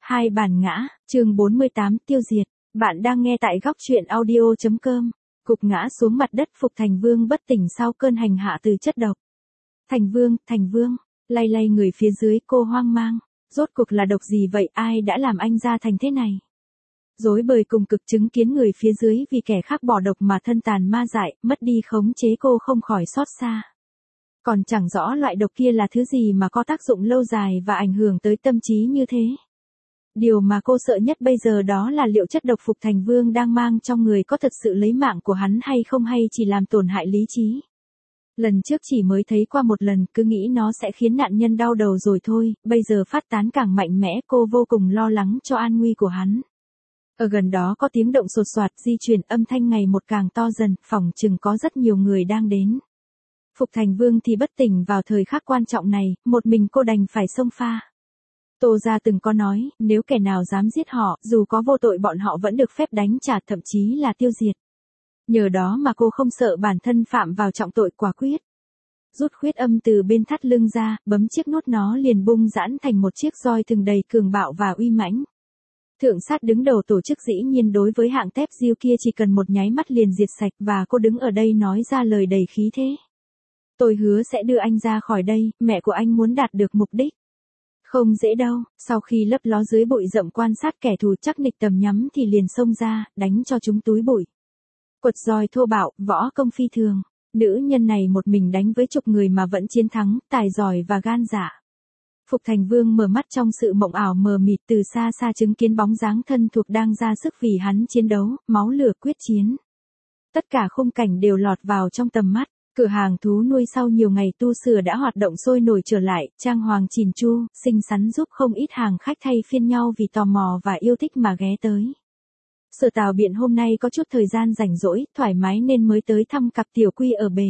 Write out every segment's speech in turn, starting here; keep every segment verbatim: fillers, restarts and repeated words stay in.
Hai bản ngã, chương bốn mươi tám, tiêu diệt. Bạn đang nghe tại góc truyện audio chấm com. Cục ngã xuống mặt đất, Phục Thành Vương bất tỉnh sau cơn hành hạ từ chất độc. Thành Vương, Thành Vương, lay lay người phía dưới, cô hoang mang. Rốt cuộc là độc gì vậy, ai đã làm anh ra thành thế này? Rối bời cùng cực chứng kiến người phía dưới vì kẻ khác bỏ độc mà thân tàn ma dại, mất đi khống chế, cô không khỏi xót xa. Còn chẳng rõ loại độc kia là thứ gì mà có tác dụng lâu dài và ảnh hưởng tới tâm trí như thế. Điều mà cô sợ nhất bây giờ đó là liệu chất độc Phục Thành Vương đang mang trong người có thật sự lấy mạng của hắn hay không, hay chỉ làm tổn hại lý trí. Lần trước chỉ mới thấy qua một lần, cứ nghĩ nó sẽ khiến nạn nhân đau đầu rồi thôi, bây giờ phát tán càng mạnh mẽ, cô vô cùng lo lắng cho an nguy của hắn. Ở gần đó có tiếng động sột soạt di chuyển, âm thanh ngày một càng to dần, phỏng chừng có rất nhiều người đang đến. Phục Thành Vương thì bất tỉnh vào thời khắc quan trọng này, một mình cô đành phải xông pha. Tô Gia từng có nói, nếu kẻ nào dám giết họ, dù có vô tội bọn họ vẫn được phép đánh trả, thậm chí là tiêu diệt. Nhờ đó mà cô không sợ bản thân phạm vào trọng tội, quả quyết. Rút khuyết âm từ bên thắt lưng ra, bấm chiếc nút, nó liền bung giãn thành một chiếc roi thừng đầy cường bạo và uy mãnh. Thượng sát đứng đầu tổ chức dĩ nhiên đối với hạng tép diêu kia chỉ cần một nháy mắt liền diệt sạch, và cô đứng ở đây nói ra lời đầy khí thế. Tôi hứa sẽ đưa anh ra khỏi đây, mẹ của anh muốn đạt được mục đích. Không dễ đâu, sau khi lấp ló dưới bụi rậm quan sát kẻ thù chắc nịch tầm nhắm thì liền xông ra, đánh cho chúng túi bụi. Quật roi thô bạo, võ công phi thường. Nữ nhân này một mình đánh với chục người mà vẫn chiến thắng, tài giỏi và gan dạ. Phục Thành Vương mở mắt trong sự mộng ảo mờ mịt, từ xa xa chứng kiến bóng dáng thân thuộc đang ra sức vì hắn chiến đấu, máu lửa quyết chiến. Tất cả khung cảnh đều lọt vào trong tầm mắt. Cửa hàng thú nuôi sau nhiều ngày tu sửa đã hoạt động sôi nổi trở lại, trang hoàng chỉn chu, xinh xắn, giúp không ít hàng khách thay phiên nhau vì tò mò và yêu thích mà ghé tới. Sở Tào Biện hôm nay có chút thời gian rảnh rỗi, thoải mái nên mới tới thăm cặp tiểu quy ở bể.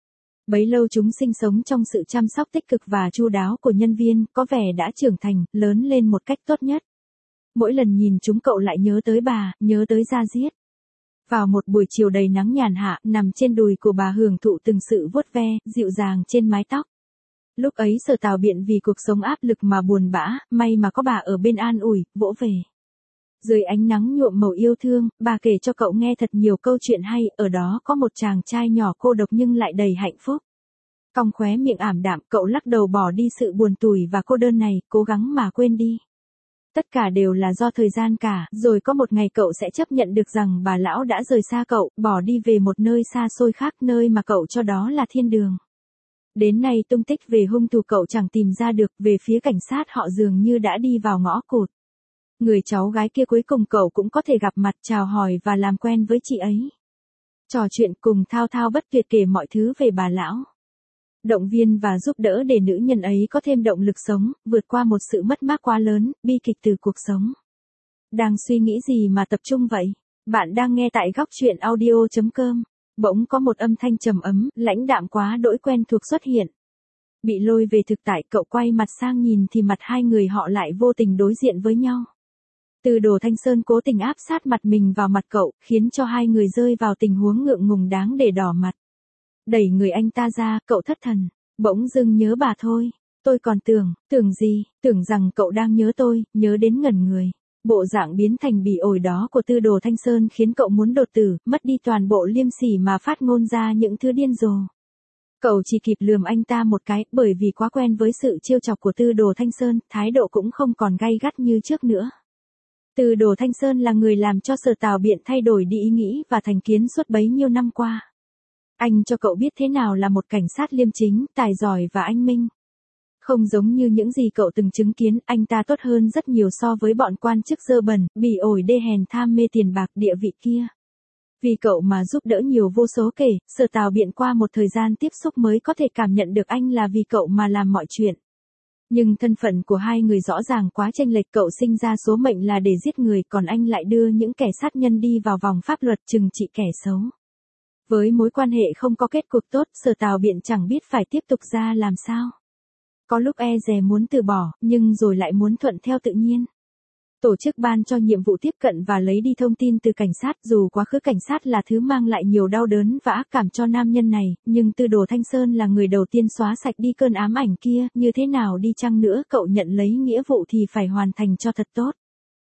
Bấy lâu chúng sinh sống trong sự chăm sóc tích cực và chu đáo của nhân viên, có vẻ đã trưởng thành, lớn lên một cách tốt nhất. Mỗi lần nhìn chúng cậu lại nhớ tới bà, nhớ tới Gia Diết. Vào một buổi chiều đầy nắng nhàn hạ, nằm trên đùi của bà hưởng thụ từng sự vuốt ve, dịu dàng trên mái tóc. Lúc ấy Sở Tào Biện vì cuộc sống áp lực mà buồn bã, may mà có bà ở bên an ủi, vỗ về. Dưới ánh nắng nhuộm màu yêu thương, bà kể cho cậu nghe thật nhiều câu chuyện hay, ở đó có một chàng trai nhỏ cô độc nhưng lại đầy hạnh phúc. Cong khóe miệng ảm đạm, cậu lắc đầu bỏ đi sự buồn tủi và cô đơn này, cố gắng mà quên đi. Tất cả đều là do thời gian cả, rồi có một ngày cậu sẽ chấp nhận được rằng bà lão đã rời xa cậu, bỏ đi về một nơi xa xôi khác, nơi mà cậu cho đó là thiên đường. Đến nay tung tích về hung thủ cậu chẳng tìm ra được, về phía cảnh sát họ dường như đã đi vào ngõ cụt. Người cháu gái kia cuối cùng cậu cũng có thể gặp mặt, chào hỏi và làm quen với chị ấy. Trò chuyện cùng thao thao bất tuyệt kể mọi thứ về bà lão. Động viên và giúp đỡ để nữ nhân ấy có thêm động lực sống, vượt qua một sự mất mát quá lớn, bi kịch từ cuộc sống. Đang suy nghĩ gì mà tập trung vậy? Bạn đang nghe tại góc truyện audio chấm com. Bỗng có một âm thanh trầm ấm, lãnh đạm quá đỗi quen thuộc xuất hiện. Bị lôi về thực tại, cậu quay mặt sang nhìn thì mặt hai người họ lại vô tình đối diện với nhau. Từ Đồ Thanh Sơn cố tình áp sát mặt mình vào mặt cậu, khiến cho hai người rơi vào tình huống ngượng ngùng đáng để đỏ mặt. Đẩy người anh ta ra, cậu thất thần. Bỗng dưng nhớ bà thôi. Tôi còn tưởng, tưởng gì, tưởng rằng cậu đang nhớ tôi, nhớ đến ngẩn người. Bộ dạng biến thành bỉ ổi đó của Tư Đồ Thanh Sơn khiến cậu muốn đột tử, mất đi toàn bộ liêm sỉ mà phát ngôn ra những thứ điên rồ. Cậu chỉ kịp lườm anh ta một cái, bởi vì quá quen với sự trêu chọc của Tư Đồ Thanh Sơn, thái độ cũng không còn gay gắt như trước nữa. Tư Đồ Thanh Sơn là người làm cho Sở Tào Biện thay đổi đi ý nghĩ và thành kiến suốt bấy nhiêu năm qua. Anh cho cậu biết thế nào là một cảnh sát liêm chính, tài giỏi và anh minh. Không giống như những gì cậu từng chứng kiến, anh ta tốt hơn rất nhiều so với bọn quan chức dơ bẩn, bỉ ổi đê hèn tham mê tiền bạc địa vị kia. Vì cậu mà giúp đỡ nhiều vô số kể, Sở Tào Biện qua một thời gian tiếp xúc mới có thể cảm nhận được anh là vì cậu mà làm mọi chuyện. Nhưng thân phận của hai người rõ ràng quá chênh lệch, cậu sinh ra số mệnh là để giết người, còn anh lại đưa những kẻ sát nhân đi vào vòng pháp luật trừng trị kẻ xấu. Với mối quan hệ không có kết cục tốt, Sở Tào Biện chẳng biết phải tiếp tục ra làm sao. Có lúc e dè muốn từ bỏ, nhưng rồi lại muốn thuận theo tự nhiên. Tổ chức ban cho nhiệm vụ tiếp cận và lấy đi thông tin từ cảnh sát, dù quá khứ cảnh sát là thứ mang lại nhiều đau đớn và ác cảm cho nam nhân này, nhưng Tư Đồ Thanh Sơn là người đầu tiên xóa sạch đi cơn ám ảnh kia, như thế nào đi chăng nữa cậu nhận lấy nghĩa vụ thì phải hoàn thành cho thật tốt.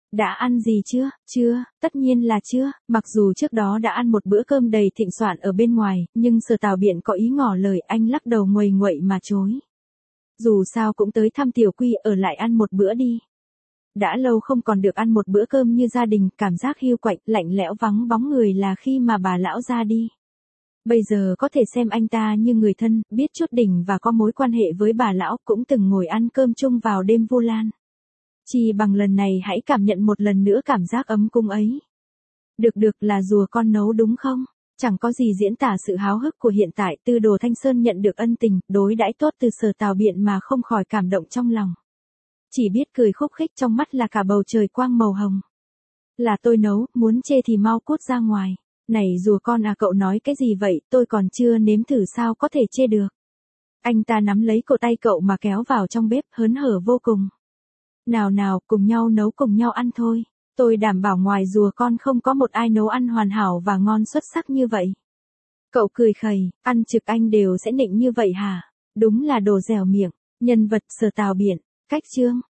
Đã ăn gì chưa? Chưa, tất nhiên là chưa, mặc dù trước đó đã ăn một bữa cơm đầy thịnh soạn ở bên ngoài, nhưng Sở Tào Biện có ý ngỏ lời, anh lắc đầu nguầy nguậy mà chối. Dù sao cũng tới thăm Tiểu Quy, ở lại ăn một bữa đi. Đã lâu không còn được ăn một bữa cơm như gia đình, cảm giác hiu quạnh, lạnh lẽo vắng bóng người là khi mà bà lão ra đi. Bây giờ có thể xem anh ta như người thân, biết chút đỉnh và có mối quan hệ với bà lão, cũng từng ngồi ăn cơm chung vào đêm Vu Lan. Chỉ bằng lần này hãy cảm nhận một lần nữa cảm giác ấm cung ấy. Được được là rùa con nấu đúng không? Chẳng có gì diễn tả sự háo hức của hiện tại, Tư Đồ Thanh Sơn nhận được ân tình, đối đãi tốt từ Sở Tào Biện mà không khỏi cảm động trong lòng. Chỉ biết cười khúc khích, trong mắt là cả bầu trời quang màu hồng. Là tôi nấu, muốn chê thì mau cút ra ngoài. Này rùa con à, cậu nói cái gì vậy, tôi còn chưa nếm thử sao có thể chê được. Anh ta nắm lấy cổ tay cậu mà kéo vào trong bếp, hớn hở vô cùng. Nào nào, cùng nhau nấu cùng nhau ăn thôi. Tôi đảm bảo ngoài rùa con không có một ai nấu ăn hoàn hảo và ngon xuất sắc như vậy. Cậu cười khẩy, ăn trực anh đều sẽ nịnh như vậy hả? Đúng là đồ dẻo miệng. Nhân vật Sở Tào Biện. Cách chương